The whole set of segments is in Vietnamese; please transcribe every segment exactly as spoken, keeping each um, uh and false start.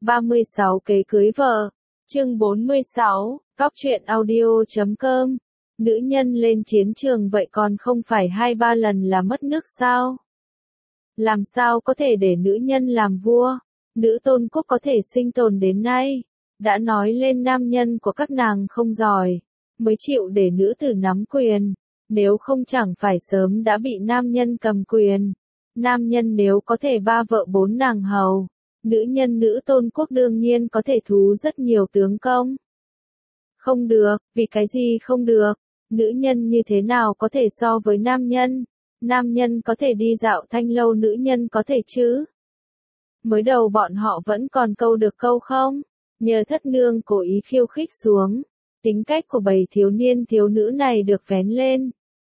ba mươi sáu Kế cưới vợ. Chương bốn mươi sáu, Cóc truyện audio chấm com. Nữ nhân lên chiến trường vậy còn không phải hai ba lần là mất nước sao? Làm sao có thể để nữ nhân làm vua? Nữ tôn quốc có thể sinh tồn đến nay. Đã nói lên nam nhân của các nàng không giỏi, mới chịu để nữ tử nắm quyền. Nếu không chẳng phải sớm đã bị nam nhân cầm quyền. Nam nhân nếu có thể ba vợ bốn nàng hầu, nữ nhân nữ tôn quốc đương nhiên có thể thú rất nhiều tướng công. Không được, vì cái gì không được? Nữ nhân như thế nào có thể so với nam nhân? Nam nhân có thể đi dạo thanh lâu, nữ nhân có thể chứ? Mới đầu bọn họ vẫn còn câu được câu không? Nhờ thất nương cố ý khiêu khích xuống, tính cách của bầy thiếu niên thiếu nữ này được vén lên.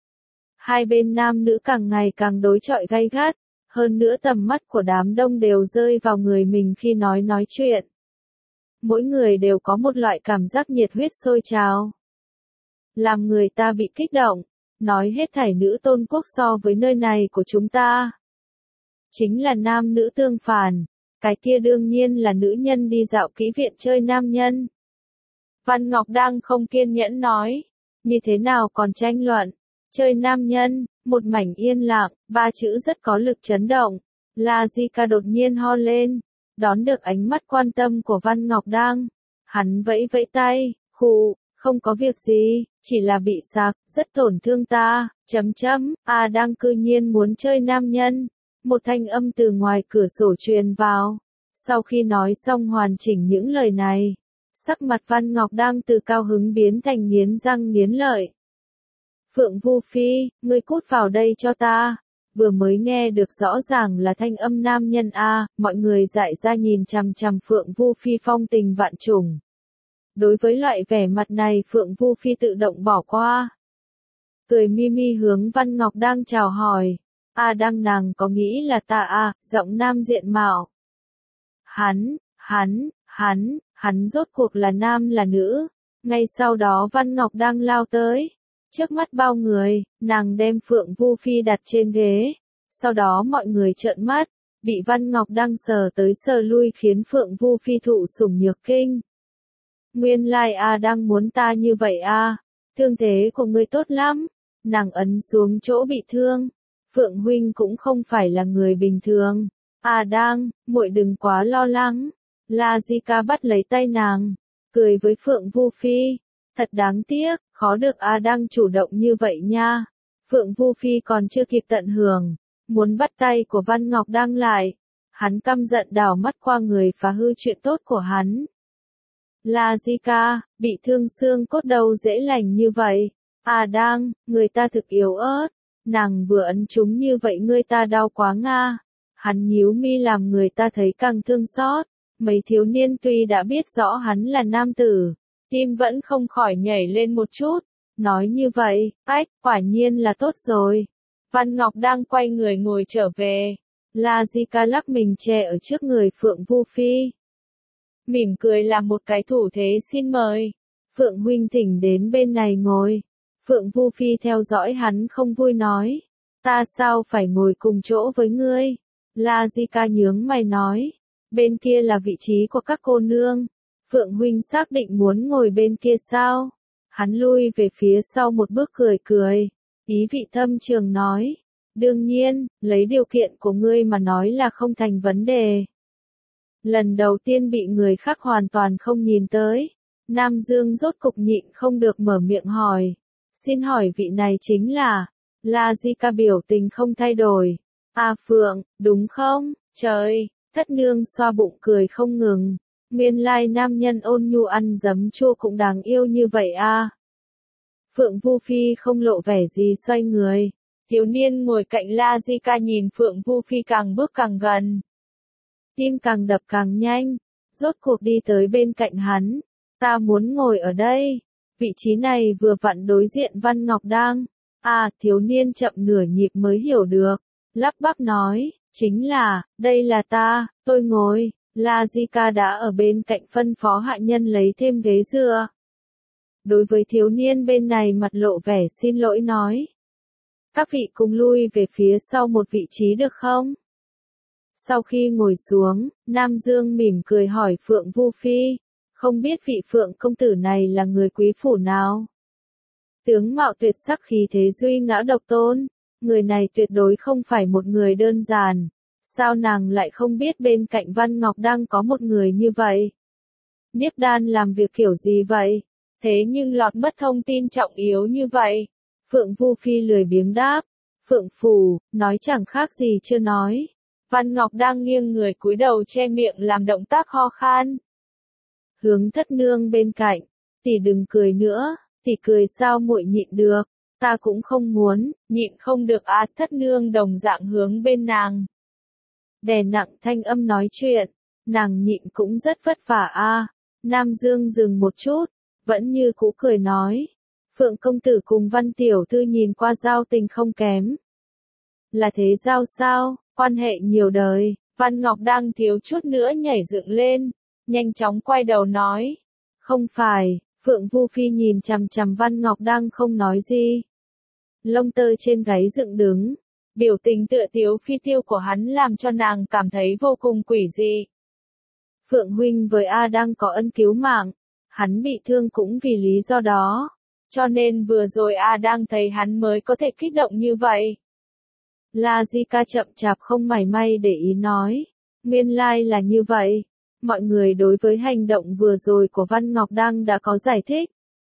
Hai bên nam nữ càng ngày càng đối chọi gay gắt, hơn nữa tầm mắt của đám đông đều rơi vào người mình khi nói nói chuyện. Mỗi người đều có một loại cảm giác nhiệt huyết sôi trào, làm người ta bị kích động, nói hết thảy nữ tôn quốc so với nơi này của chúng ta. Chính là nam nữ tương phản, cái kia đương nhiên là nữ nhân đi dạo kỹ viện chơi nam nhân. Văn Ngọc đang không kiên nhẫn nói, như thế nào còn tranh luận, chơi nam nhân, một mảnh yên lặng, ba chữ rất có lực chấn động. La Di Ca đột nhiên ho lên, đón được ánh mắt quan tâm của Văn Ngọc đang. Hắn vẫy vẫy tay, khụ, không có việc gì, chỉ là bị sặc, rất tổn thương ta, chấm chấm, à đang cư nhiên muốn chơi nam nhân. Một thanh âm từ ngoài cửa sổ truyền vào. Sau khi nói xong hoàn chỉnh những lời này, sắc mặt Văn Ngọc đang từ cao hứng biến thành nghiến răng nghiến lợi. Phượng Vu Phi, ngươi cút vào đây cho ta. Vừa mới nghe được rõ ràng là thanh âm nam nhân a, mọi người dại ra nhìn chằm chằm Phượng Vu Phi phong tình vạn trùng. Đối với loại vẻ mặt này Phượng Vu Phi tự động bỏ qua. Cười mi mi hướng Văn Ngọc đang chào hỏi. A đang nàng có nghĩ là ta a, giọng nam diện mạo. Hắn, hắn, hắn, hắn rốt cuộc là nam là nữ. Ngay sau đó Văn Ngọc đang lao tới. Trước mắt bao người, nàng đem Phượng Vu Phi đặt trên ghế. Sau đó mọi người trợn mắt, bị Văn Ngọc đang sờ tới sờ lui khiến Phượng Vu Phi thụ sủng nhược kinh. Nguyên lai a đang muốn ta như vậy a, thương thế của ngươi tốt lắm. Nàng ấn xuống chỗ bị thương. Phượng huynh cũng không phải là người bình thường. A đang, muội đừng quá lo lắng. La Di Ca bắt lấy tay nàng, cười với Phượng Vu Phi. Thật đáng tiếc, khó được A đang chủ động như vậy nha. Phượng Vu Phi còn chưa kịp tận hưởng, muốn bắt tay của Văn Ngọc đang lại. Hắn căm giận đảo mắt qua người phá hư chuyện tốt của hắn. La Di Ca, bị thương xương cốt đâu dễ lành như vậy. A đang, người ta thực yếu ớt. Nàng vừa ấn chúng như vậy ngươi ta đau quá nga. Hắn nhíu mi làm người ta thấy càng thương xót. Mấy thiếu niên tuy đã biết rõ hắn là nam tử, tim vẫn không khỏi nhảy lên một chút. Nói như vậy, ách, quả nhiên là tốt rồi. Văn Ngọc đang quay người ngồi trở về. La Di Ca lắc mình che ở trước người Phượng Vu Phi. Mỉm cười làm một cái thủ thế xin mời. Phượng huynh thỉnh đến bên này ngồi. Phượng Vu Phi theo dõi hắn không vui nói. Ta sao phải ngồi cùng chỗ với ngươi? La Di Ca nhướng mày nói. Bên kia là vị trí của các cô nương. Phượng huynh xác định muốn ngồi bên kia sao? Hắn lui về phía sau một bước cười cười. Ý vị thâm trường nói. Đương nhiên, lấy điều kiện của ngươi mà nói là không thành vấn đề. Lần đầu tiên bị người khác hoàn toàn không nhìn tới. Nam Dương rốt cục nhịn không được mở miệng hỏi. Xin hỏi vị này chính là... La Di Ca biểu tình không thay đổi. À Phượng, đúng không? Trời, thất nương xoa bụng cười không ngừng. Nguyên lai nam nhân ôn nhu ăn giấm chua cũng đáng yêu như vậy à. Phượng Vu Phi không lộ vẻ gì xoay người. Thiếu niên ngồi cạnh La Di Ca nhìn Phượng Vu Phi càng bước càng gần. Tim càng đập càng nhanh. Rốt cuộc đi tới bên cạnh hắn. Ta muốn ngồi ở đây. Vị trí này vừa vặn đối diện Văn Ngọc đang. À, thiếu niên chậm nửa nhịp mới hiểu được. Lắp bắp nói, chính là, đây là ta, tôi ngồi. La Di Ca đã ở bên cạnh phân phó hạ nhân lấy thêm ghế dựa. Đối với thiếu niên bên này mặt lộ vẻ xin lỗi nói. Các vị cùng lui về phía sau một vị trí được không? Sau khi ngồi xuống, Nam Dương mỉm cười hỏi Phượng Vu Phi, không biết vị Phượng công tử này là người quý phủ nào? Tướng mạo tuyệt sắc khí thế duy ngã độc tôn, người này tuyệt đối không phải một người đơn giản. Sao nàng lại không biết bên cạnh Văn Ngọc đang có một người như vậy? Niếp Đan làm việc kiểu gì vậy? Thế nhưng lọt mất thông tin trọng yếu như vậy. Phượng Vu Phi lười biếng đáp. Phượng phủ, nói chẳng khác gì chưa nói. Văn Ngọc đang nghiêng người cúi đầu che miệng làm động tác ho khan. Hướng thất nương bên cạnh. Tỷ đừng cười nữa, tỷ cười sao muội nhịn được. Ta cũng không muốn, nhịn không được á. Thất nương đồng dạng hướng bên nàng. Đè nặng thanh âm nói chuyện, nàng nhịn cũng rất vất vả a. Nam Dương dừng một chút, vẫn như cũ cười nói, Phượng công tử cùng Văn tiểu thư nhìn qua giao tình không kém. Là thế giao sao, quan hệ nhiều đời. Văn Ngọc đang thiếu chút nữa nhảy dựng lên, nhanh chóng quay đầu nói, không phải. Phượng Vu Phi nhìn chằm chằm Văn Ngọc đang không nói gì. Lông tơ trên gáy dựng đứng. Biểu tình tựa tiếu phi tiêu của hắn làm cho nàng cảm thấy vô cùng quỷ dị. Phượng huynh với A đang có ân cứu mạng, hắn bị thương cũng vì lý do đó, cho nên vừa rồi A đang thấy hắn mới có thể kích động như vậy. La Di Ca chậm chạp không mảy may để ý nói, nguyên lai là như vậy, mọi người đối với hành động vừa rồi của Văn Ngọc Đăng đã có giải thích.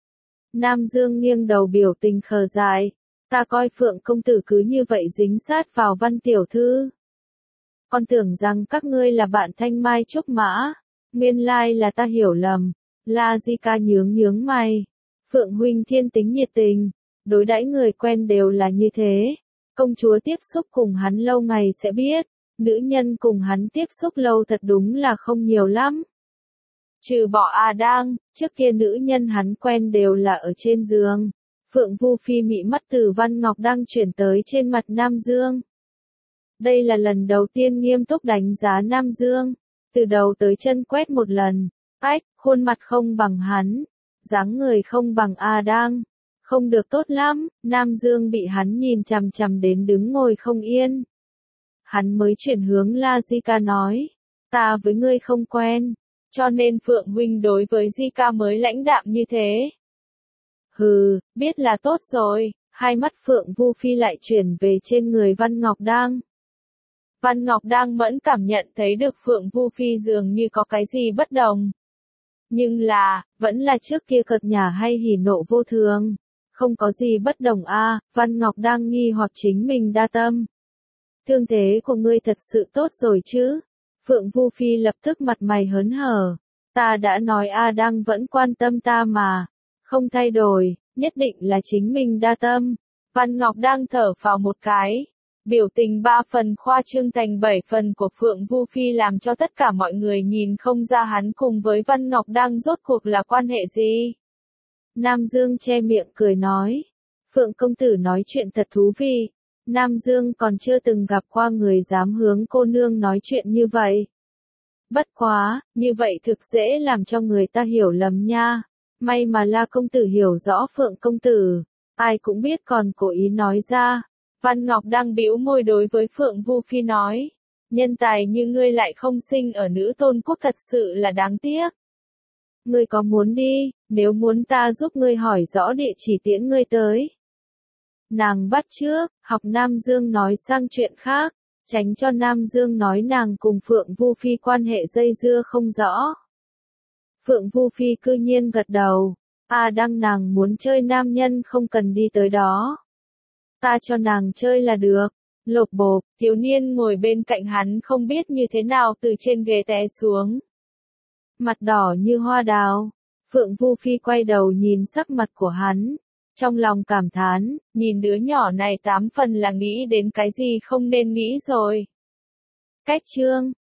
Nam Dương nghiêng đầu biểu tình khờ dại. Ta coi Phượng công tử cứ như vậy dính sát vào Văn tiểu thư. Con tưởng rằng các ngươi là bạn thanh mai trúc mã. Nguyên lai là ta hiểu lầm. La Di Ca nhướng nhướng mày. Phượng huynh thiên tính nhiệt tình. Đối đãi người quen đều là như thế. Công chúa tiếp xúc cùng hắn lâu ngày sẽ biết. Nữ nhân cùng hắn tiếp xúc lâu thật đúng là không nhiều lắm. Trừ bỏ A Đang, trước kia nữ nhân hắn quen đều là ở trên giường. Phượng Vu Phi mị mắt từ Văn Ngọc đang chuyển tới trên mặt Nam Dương. Đây là lần đầu tiên nghiêm túc đánh giá Nam Dương, từ đầu tới chân quét một lần. Ách, khuôn mặt không bằng hắn, dáng người không bằng A Đang, không được tốt lắm. Nam Dương bị hắn nhìn chằm chằm đến đứng ngồi không yên. Hắn mới chuyển hướng La Di Ca nói, ta với ngươi không quen, cho nên Phượng huynh đối với Di Ca mới lãnh đạm như thế. Hừ, biết là tốt rồi. Hai mắt Phượng Vu Phi lại chuyển về trên người Văn Ngọc Đang. Văn Ngọc Đang mẫn cảm nhận thấy được Phượng Vu Phi dường như có cái gì bất đồng. Nhưng là, vẫn là trước kia cợt nhả hay hỉ nộ vô thường. Không có gì bất đồng a. À, Văn Ngọc Đang nghi hoặc chính mình đa tâm. Thương thế của ngươi thật sự tốt rồi chứ? Phượng Vu Phi lập tức mặt mày hớn hở. Ta đã nói A Đang vẫn quan tâm ta mà. Không thay đổi, nhất định là chính mình đa tâm. Văn Ngọc đang thở phào một cái. Biểu tình ba phần khoa trương thành bảy phần của Phượng Vu Phi làm cho tất cả mọi người nhìn không ra hắn cùng với Văn Ngọc đang rốt cuộc là quan hệ gì. Nam Dương che miệng cười nói. Phượng công tử nói chuyện thật thú vị. Nam Dương còn chưa từng gặp qua người dám hướng cô nương nói chuyện như vậy. Bất quá, như vậy thực dễ làm cho người ta hiểu lầm nha. May mà La công tử hiểu rõ Phượng công tử, ai cũng biết còn cố ý nói ra. Văn Ngọc đang bĩu môi đối với Phượng Vu Phi nói, nhân tài như ngươi lại không sinh ở nữ tôn quốc thật sự là đáng tiếc. Ngươi có muốn đi, nếu muốn ta giúp ngươi hỏi rõ địa chỉ tiễn ngươi tới. Nàng bắt trước, học Nam Dương nói sang chuyện khác, tránh cho Nam Dương nói nàng cùng Phượng Vu Phi quan hệ dây dưa không rõ. Phượng Vu Phi cư nhiên gật đầu. A Đăng nàng muốn chơi nam nhân không cần đi tới đó. Ta cho nàng chơi là được. Lột bộp, thiếu niên ngồi bên cạnh hắn không biết như thế nào từ trên ghế té xuống. Mặt đỏ như hoa đào. Phượng Vu Phi quay đầu nhìn sắc mặt của hắn. Trong lòng cảm thán, nhìn đứa nhỏ này tám phần là nghĩ đến cái gì không nên nghĩ rồi. Cách chương